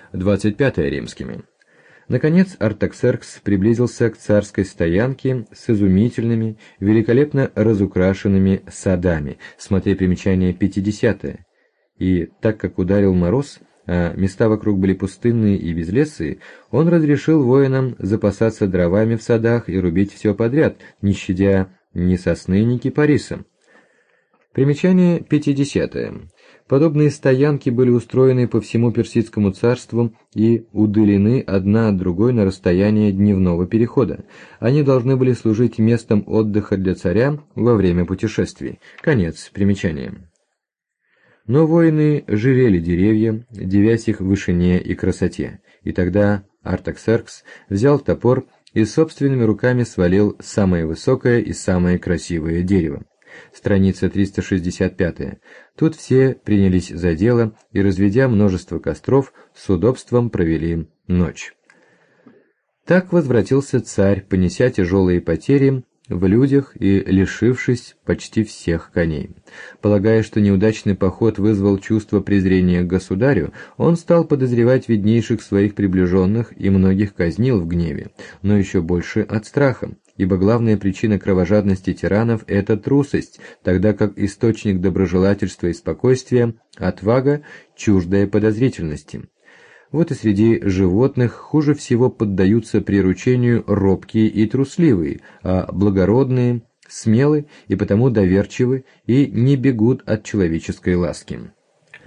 25 римскими. Наконец Артаксеркс приблизился к царской стоянке с изумительными, великолепно разукрашенными садами, смотри примечание 50-е, и так как ударил мороз, а места вокруг были пустынные и безлесые, он разрешил воинам запасаться дровами в садах и рубить все подряд, не щадя ни сосны, ни кипариса. Примечание 50-е. Подобные стоянки были устроены по всему Персидскому царству и удалены одна от другой на расстояние дневного перехода. Они должны были служить местом отдыха для царя во время путешествий. Конец примечания. Но воины жалели деревья, дивясь их вышине и красоте, и тогда Артаксеркс взял топор и собственными руками свалил самое высокое и самое красивое дерево. Страница 365. Тут все принялись за дело и, разведя множество костров, с удобством провели ночь. Так возвратился царь, понеся тяжелые потери в людях и лишившись почти всех коней. Полагая, что неудачный поход вызвал чувство презрения к государю, он стал подозревать виднейших своих приближенных и многих казнил в гневе, но еще больше от страха, ибо главная причина кровожадности тиранов – это трусость, тогда как источник доброжелательства и спокойствия – отвага, чуждая подозрительности. Вот и среди животных хуже всего поддаются приручению робкие и трусливые, а благородные, смелы и потому доверчивы и не бегут от человеческой ласки.